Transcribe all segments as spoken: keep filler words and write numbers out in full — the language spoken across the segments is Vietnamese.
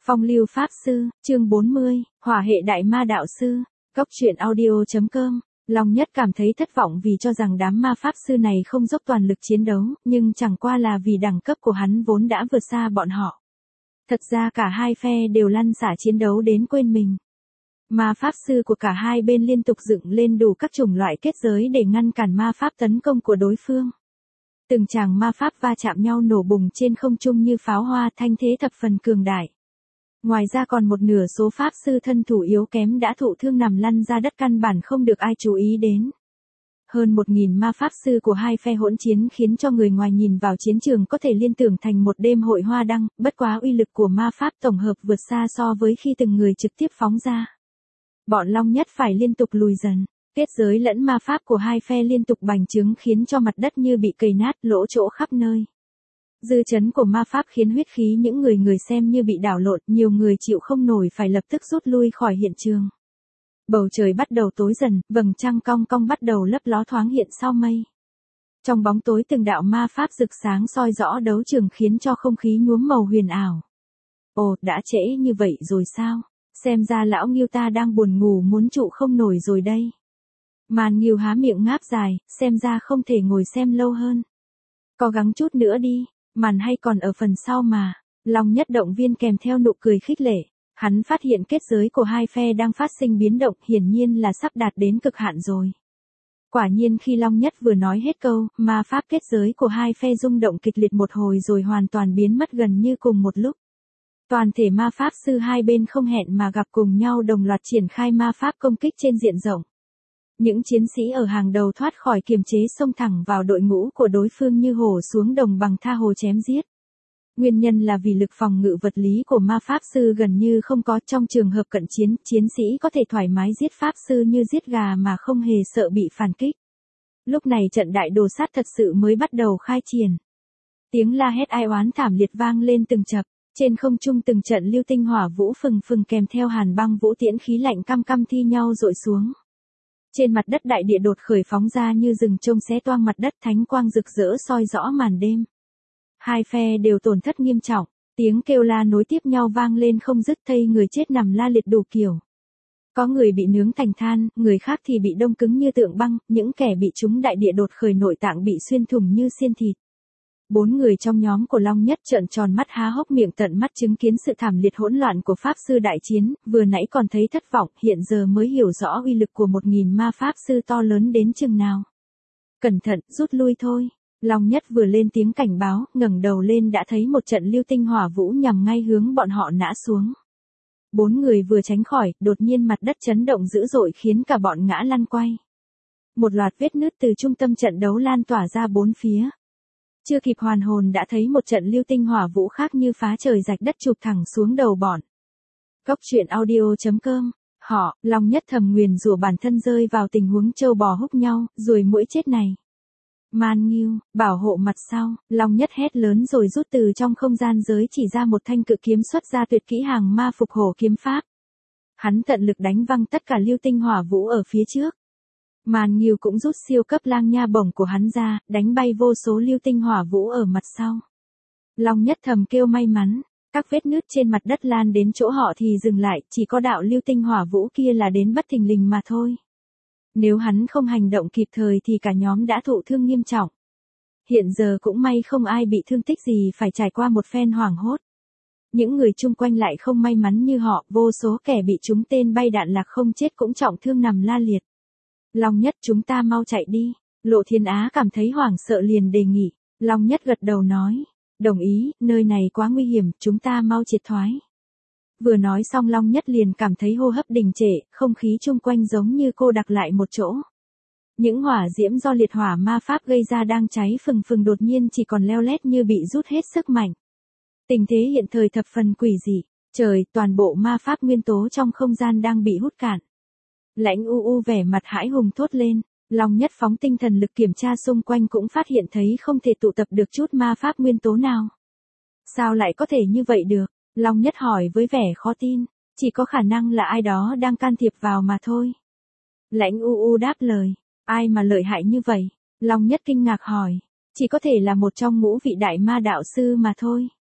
Phong lưu Pháp Sư, chương bốn mươi, Hỏa hệ đại ma đạo sư, Cốc truyện audio.com. Long Nhất cảm thấy thất vọng vì cho rằng đám ma Pháp Sư này không dốc toàn lực chiến đấu, nhưng chẳng qua là vì đẳng cấp của hắn vốn đã vượt xa bọn họ. Thật ra cả hai phe đều lăn xả chiến đấu đến quên mình. Ma Pháp Sư của cả hai bên liên tục dựng lên đủ các chủng loại kết giới để ngăn cản ma Pháp tấn công của đối phương. Từng tràng ma Pháp va chạm nhau nổ bùng trên không trung như pháo hoa, thanh thế thập phần cường đại. Ngoài ra còn một nửa số Pháp Sư thân thủ yếu kém đã thụ thương nằm lăn ra đất căn bản không được ai chú ý đến. Hơn một nghìn ma Pháp Sư của hai phe hỗn chiến khiến cho người ngoài nhìn vào chiến trường có thể liên tưởng thành một đêm hội hoa đăng, bất quá uy lực của ma Pháp tổng hợp vượt xa so với khi từng người trực tiếp phóng ra. Bọn Long Nhất phải liên tục lùi dần, kết giới lẫn ma Pháp của hai phe liên tục bành trướng khiến cho mặt đất như bị cày nát, lỗ chỗ khắp nơi. Dư chấn của ma Pháp khiến huyết khí những người người xem như bị đảo lộn, nhiều người chịu không nổi phải lập tức rút lui khỏi hiện trường. Bầu trời bắt đầu tối dần, vầng trăng cong cong bắt đầu lấp ló thoáng hiện sau mây. Trong bóng tối từng đạo ma Pháp rực sáng soi rõ đấu trường khiến cho không khí nhuốm màu huyền ảo. Ồ, đã trễ như vậy rồi sao? Xem ra lão Ngưu ta đang buồn ngủ muốn trụ không nổi rồi đây. Màn Ngưu há miệng ngáp dài, xem ra không thể ngồi xem lâu hơn. Cố gắng chút nữa đi, màn hay còn ở phần sau mà. Long Nhất động viên kèm theo nụ cười khích lệ. Hắn phát hiện kết giới của hai phe đang phát sinh biến động, hiển nhiên là sắp đạt đến cực hạn rồi. Quả nhiên khi Long Nhất vừa nói hết câu, ma Pháp kết giới của hai phe rung động kịch liệt một hồi rồi hoàn toàn biến mất gần như cùng một lúc. Toàn thể ma Pháp Sư hai bên không hẹn mà gặp cùng nhau đồng loạt triển khai ma Pháp công kích trên diện rộng. Những chiến sĩ ở hàng đầu thoát khỏi kiềm chế xông thẳng vào đội ngũ của đối phương như hổ xuống đồng bằng tha hồ chém giết. Nguyên nhân là vì lực phòng ngự vật lý của ma Pháp Sư gần như không có, trong trường hợp cận chiến, chiến sĩ có thể thoải mái giết Pháp Sư như giết gà mà không hề sợ bị phản kích. Lúc này trận đại đồ sát thật sự mới bắt đầu khai triển. Tiếng la hét ai oán thảm liệt vang lên từng chập. Trên không trung từng trận lưu tinh hỏa vũ phừng phừng kèm theo hàn băng vũ tiễn khí lạnh căm căm thi nhau dội xuống. Trên mặt đất đại địa đột khởi phóng ra như rừng trông xé toang mặt đất, thánh quang rực rỡ soi rõ màn đêm. Hai phe đều tổn thất nghiêm trọng, tiếng kêu la nối tiếp nhau vang lên không dứt, thây người chết nằm la liệt đủ kiểu. Có người bị nướng thành than, người khác thì bị đông cứng như tượng băng, những kẻ bị trúng đại địa đột khởi nội tạng bị xuyên thủng như xiên thịt. Bốn người trong nhóm của Long Nhất trợn tròn mắt há hốc miệng tận mắt chứng kiến sự thảm liệt hỗn loạn của Pháp Sư đại chiến, vừa nãy còn thấy thất vọng, hiện giờ mới hiểu rõ uy lực của một nghìn ma Pháp Sư to lớn đến chừng nào. Cẩn thận, rút lui thôi. Long Nhất vừa lên tiếng cảnh báo, ngẩng đầu lên đã thấy một trận lưu tinh hỏa vũ nhằm ngay hướng bọn họ nã xuống. Bốn người vừa tránh khỏi, đột nhiên mặt đất chấn động dữ dội khiến cả bọn ngã lăn quay. Một loạt vết nứt từ trung tâm trận đấu lan tỏa ra bốn phía. Chưa kịp hoàn hồn đã thấy một trận lưu tinh hỏa vũ khác như phá trời rạch đất chụp thẳng xuống đầu bọn. Cốc truyện audio.com. Họ, Long Nhất thầm nguyền rủa bản thân rơi vào tình huống trâu bò húc nhau, ruồi muỗi chết này. Man Ngưu, bảo hộ mặt sau, Long Nhất hét lớn rồi rút từ trong không gian giới chỉ ra một thanh cự kiếm xuất ra tuyệt kỹ hàng ma phục hổ kiếm pháp. Hắn tận lực đánh văng tất cả lưu tinh hỏa vũ ở phía trước. Man Ngưu cũng rút siêu cấp lang nha bổng của hắn ra, đánh bay vô số lưu tinh hỏa vũ ở mặt sau. Long Nhất thầm kêu may mắn, các vết nứt trên mặt đất lan đến chỗ họ thì dừng lại, chỉ có đạo lưu tinh hỏa vũ kia là đến bất thình lình mà thôi. Nếu hắn không hành động kịp thời thì cả nhóm đã thụ thương nghiêm trọng. Hiện giờ cũng may không ai bị thương tích gì phải trải qua một phen hoảng hốt. Những người chung quanh lại không may mắn như họ, vô số kẻ bị trúng tên bay đạn lạc không chết cũng trọng thương nằm la liệt. Long Nhất, chúng ta mau chạy đi. Lộ Thiên Á cảm thấy hoảng sợ liền đề nghị. Long Nhất gật đầu nói. Đồng ý, nơi này quá nguy hiểm, chúng ta mau triệt thoái. Vừa nói xong Long Nhất liền cảm thấy hô hấp đình trệ, không khí chung quanh giống như cô đặc lại một chỗ. Những hỏa diễm do liệt hỏa ma Pháp gây ra đang cháy phừng phừng đột nhiên chỉ còn leo lét như bị rút hết sức mạnh. Tình thế hiện thời thập phần quỷ dị. Trời, toàn bộ ma Pháp nguyên tố trong không gian đang bị hút cạn. Lãnh U U vẻ mặt hãi hùng thốt lên, Long Nhất phóng tinh thần lực kiểm tra xung quanh cũng phát hiện thấy không thể tụ tập được chút ma Pháp nguyên tố nào. Sao lại có thể như vậy được? Long Nhất hỏi với vẻ khó tin, chỉ có khả năng là ai đó đang can thiệp vào mà thôi. Lãnh U U đáp lời, ai mà lợi hại như vậy? Long Nhất kinh ngạc hỏi, chỉ có thể là một trong ngũ vị đại ma đạo sư mà thôi.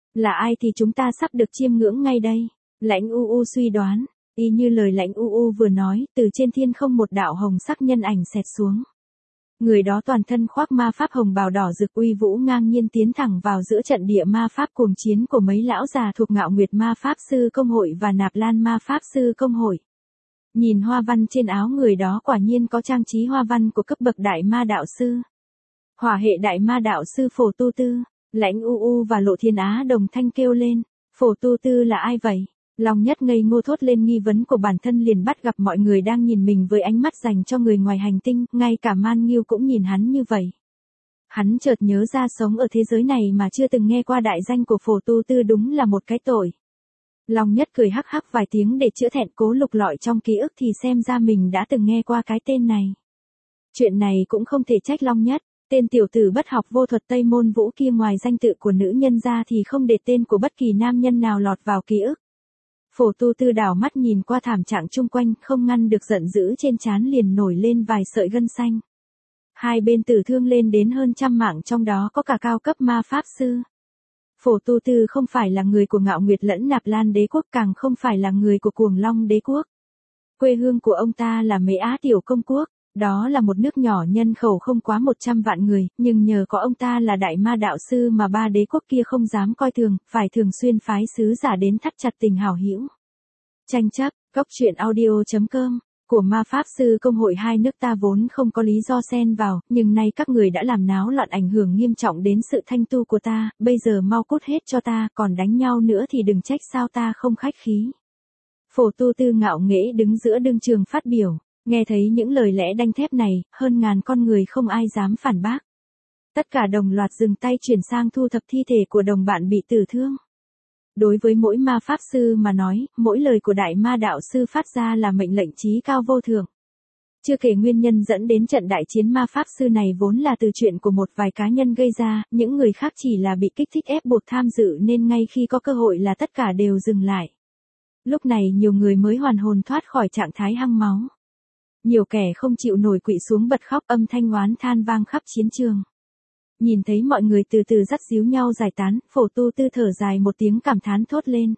Là ai thì chúng ta sắp được chiêm ngưỡng ngay đây. Lãnh U U suy đoán, y như lời Lãnh U U vừa nói, từ trên thiên không một đạo hồng sắc nhân ảnh xẹt xuống. Người đó toàn thân khoác ma pháp hồng bào đỏ rực uy vũ ngang nhiên tiến thẳng vào giữa trận địa ma pháp cuồng chiến của mấy lão già thuộc Ngạo Nguyệt Ma Pháp Sư Công hội và Nạp Lan Ma Pháp Sư Công hội. Nhìn hoa văn trên áo người đó quả nhiên có trang trí hoa văn của cấp bậc đại ma đạo sư. Hỏa hệ đại ma đạo sư Phổ Tu Tư, Lãnh U U và Lộ Thiên Á đồng thanh kêu lên, Phổ Tu Tư là ai vậy? Long Nhất ngây ngô thốt lên nghi vấn của bản thân liền bắt gặp mọi người đang nhìn mình với ánh mắt dành cho người ngoài hành tinh, ngay cả Man Nghiêu cũng nhìn hắn như vậy. Hắn chợt nhớ ra sống ở thế giới này mà chưa từng nghe qua đại danh của Phổ Tu Tư đúng là một cái tội. Long Nhất cười hắc hắc vài tiếng để chữa thẹn, cố lục lọi trong ký ức thì xem ra mình đã từng nghe qua cái tên này. Chuyện này cũng không thể trách Long Nhất, tên tiểu tử bất học vô thuật Tây Môn Vũ kia ngoài danh tự của nữ nhân ra thì không để tên của bất kỳ nam nhân nào lọt vào ký ức. Phổ Tu Tư đảo mắt nhìn qua thảm trạng chung quanh, không ngăn được giận dữ trên trán liền nổi lên vài sợi gân xanh. Hai bên tử thương lên đến hơn trăm mạng, trong đó có cả cao cấp ma pháp sư. Phổ Tu Tư không phải là người của Ngạo Nguyệt lẫn Nạp Lan đế quốc, càng không phải là người của Cuồng Long đế quốc. Quê hương của ông ta là Mễ Á Tiểu Công quốc, đó là một nước nhỏ nhân khẩu không quá một trăm vạn người, nhưng nhờ có ông ta là đại ma đạo sư mà ba đế quốc kia không dám coi thường, phải thường xuyên phái sứ giả đến thắt chặt tình hảo hữu. Tranh chấp, góc truyện audio chấm com của Ma Pháp Sư Công hội hai nước ta vốn không có lý do xen vào, nhưng nay các người đã làm náo loạn ảnh hưởng nghiêm trọng đến sự thanh tu của ta, bây giờ mau cút hết cho ta, còn đánh nhau nữa thì đừng trách sao ta không khách khí. Phổ Tu Tư ngạo nghễ đứng giữa đương trường phát biểu, nghe thấy những lời lẽ đanh thép này, hơn ngàn con người không ai dám phản bác. Tất cả đồng loạt dừng tay chuyển sang thu thập thi thể của đồng bạn bị tử thương. Đối với mỗi ma pháp sư mà nói, mỗi lời của đại ma đạo sư phát ra là mệnh lệnh chí cao vô thượng. Chưa kể nguyên nhân dẫn đến trận đại chiến ma pháp sư này vốn là từ chuyện của một vài cá nhân gây ra, những người khác chỉ là bị kích thích ép buộc tham dự nên ngay khi có cơ hội là tất cả đều dừng lại. Lúc này nhiều người mới hoàn hồn thoát khỏi trạng thái hăng máu. Nhiều kẻ không chịu nổi quỵ xuống bật khóc, âm thanh oán than vang khắp chiến trường. Nhìn thấy mọi người từ từ dắt díu nhau giải tán, Phổ Tu Tư thở dài một tiếng cảm thán thốt lên.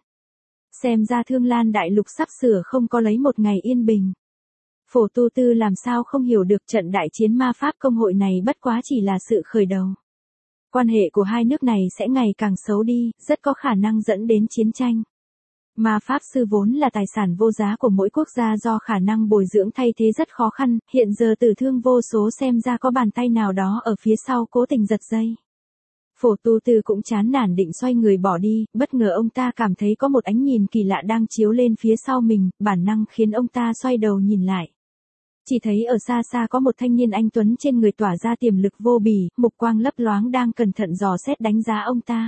Xem ra Thương Lan Đại Lục sắp sửa không có lấy một ngày yên bình. Phổ Tu Tư làm sao không hiểu được trận đại chiến ma pháp công hội này bất quá chỉ là sự khởi đầu. Quan hệ của hai nước này sẽ ngày càng xấu đi, rất có khả năng dẫn đến chiến tranh. Ma pháp sư vốn là tài sản vô giá của mỗi quốc gia do khả năng bồi dưỡng thay thế rất khó khăn, hiện giờ tử thương vô số xem ra có bàn tay nào đó ở phía sau cố tình giật dây. Phổ Tu Tư cũng chán nản định xoay người bỏ đi, bất ngờ ông ta cảm thấy có một ánh nhìn kỳ lạ đang chiếu lên phía sau mình, bản năng khiến ông ta xoay đầu nhìn lại. Chỉ thấy ở xa xa có một thanh niên anh tuấn trên người tỏa ra tiềm lực vô bì, mục quang lấp loáng đang cẩn thận dò xét đánh giá ông ta.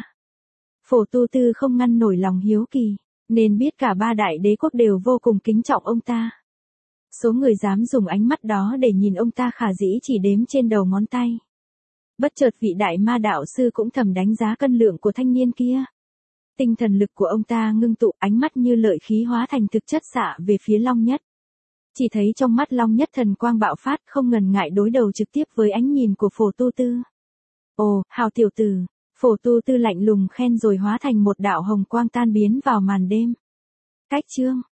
Phổ Tu Tư không ngăn nổi lòng hiếu kỳ. Nên biết cả ba đại đế quốc đều vô cùng kính trọng ông ta. Số người dám dùng ánh mắt đó để nhìn ông ta khả dĩ chỉ đếm trên đầu ngón tay. Bất chợt vị đại ma đạo sư cũng thầm đánh giá cân lượng của thanh niên kia. Tinh thần lực của ông ta ngưng tụ, ánh mắt như lợi khí hóa thành thực chất xạ về phía Long Nhất. Chỉ thấy trong mắt Long Nhất thần quang bạo phát, không ngần ngại đối đầu trực tiếp với ánh nhìn của Phổ Tu Tư. Ồ, hào tiểu tử. Phổ Tu Tư lạnh lùng khen rồi hóa thành một đạo hồng quang tan biến vào màn đêm. Cách chương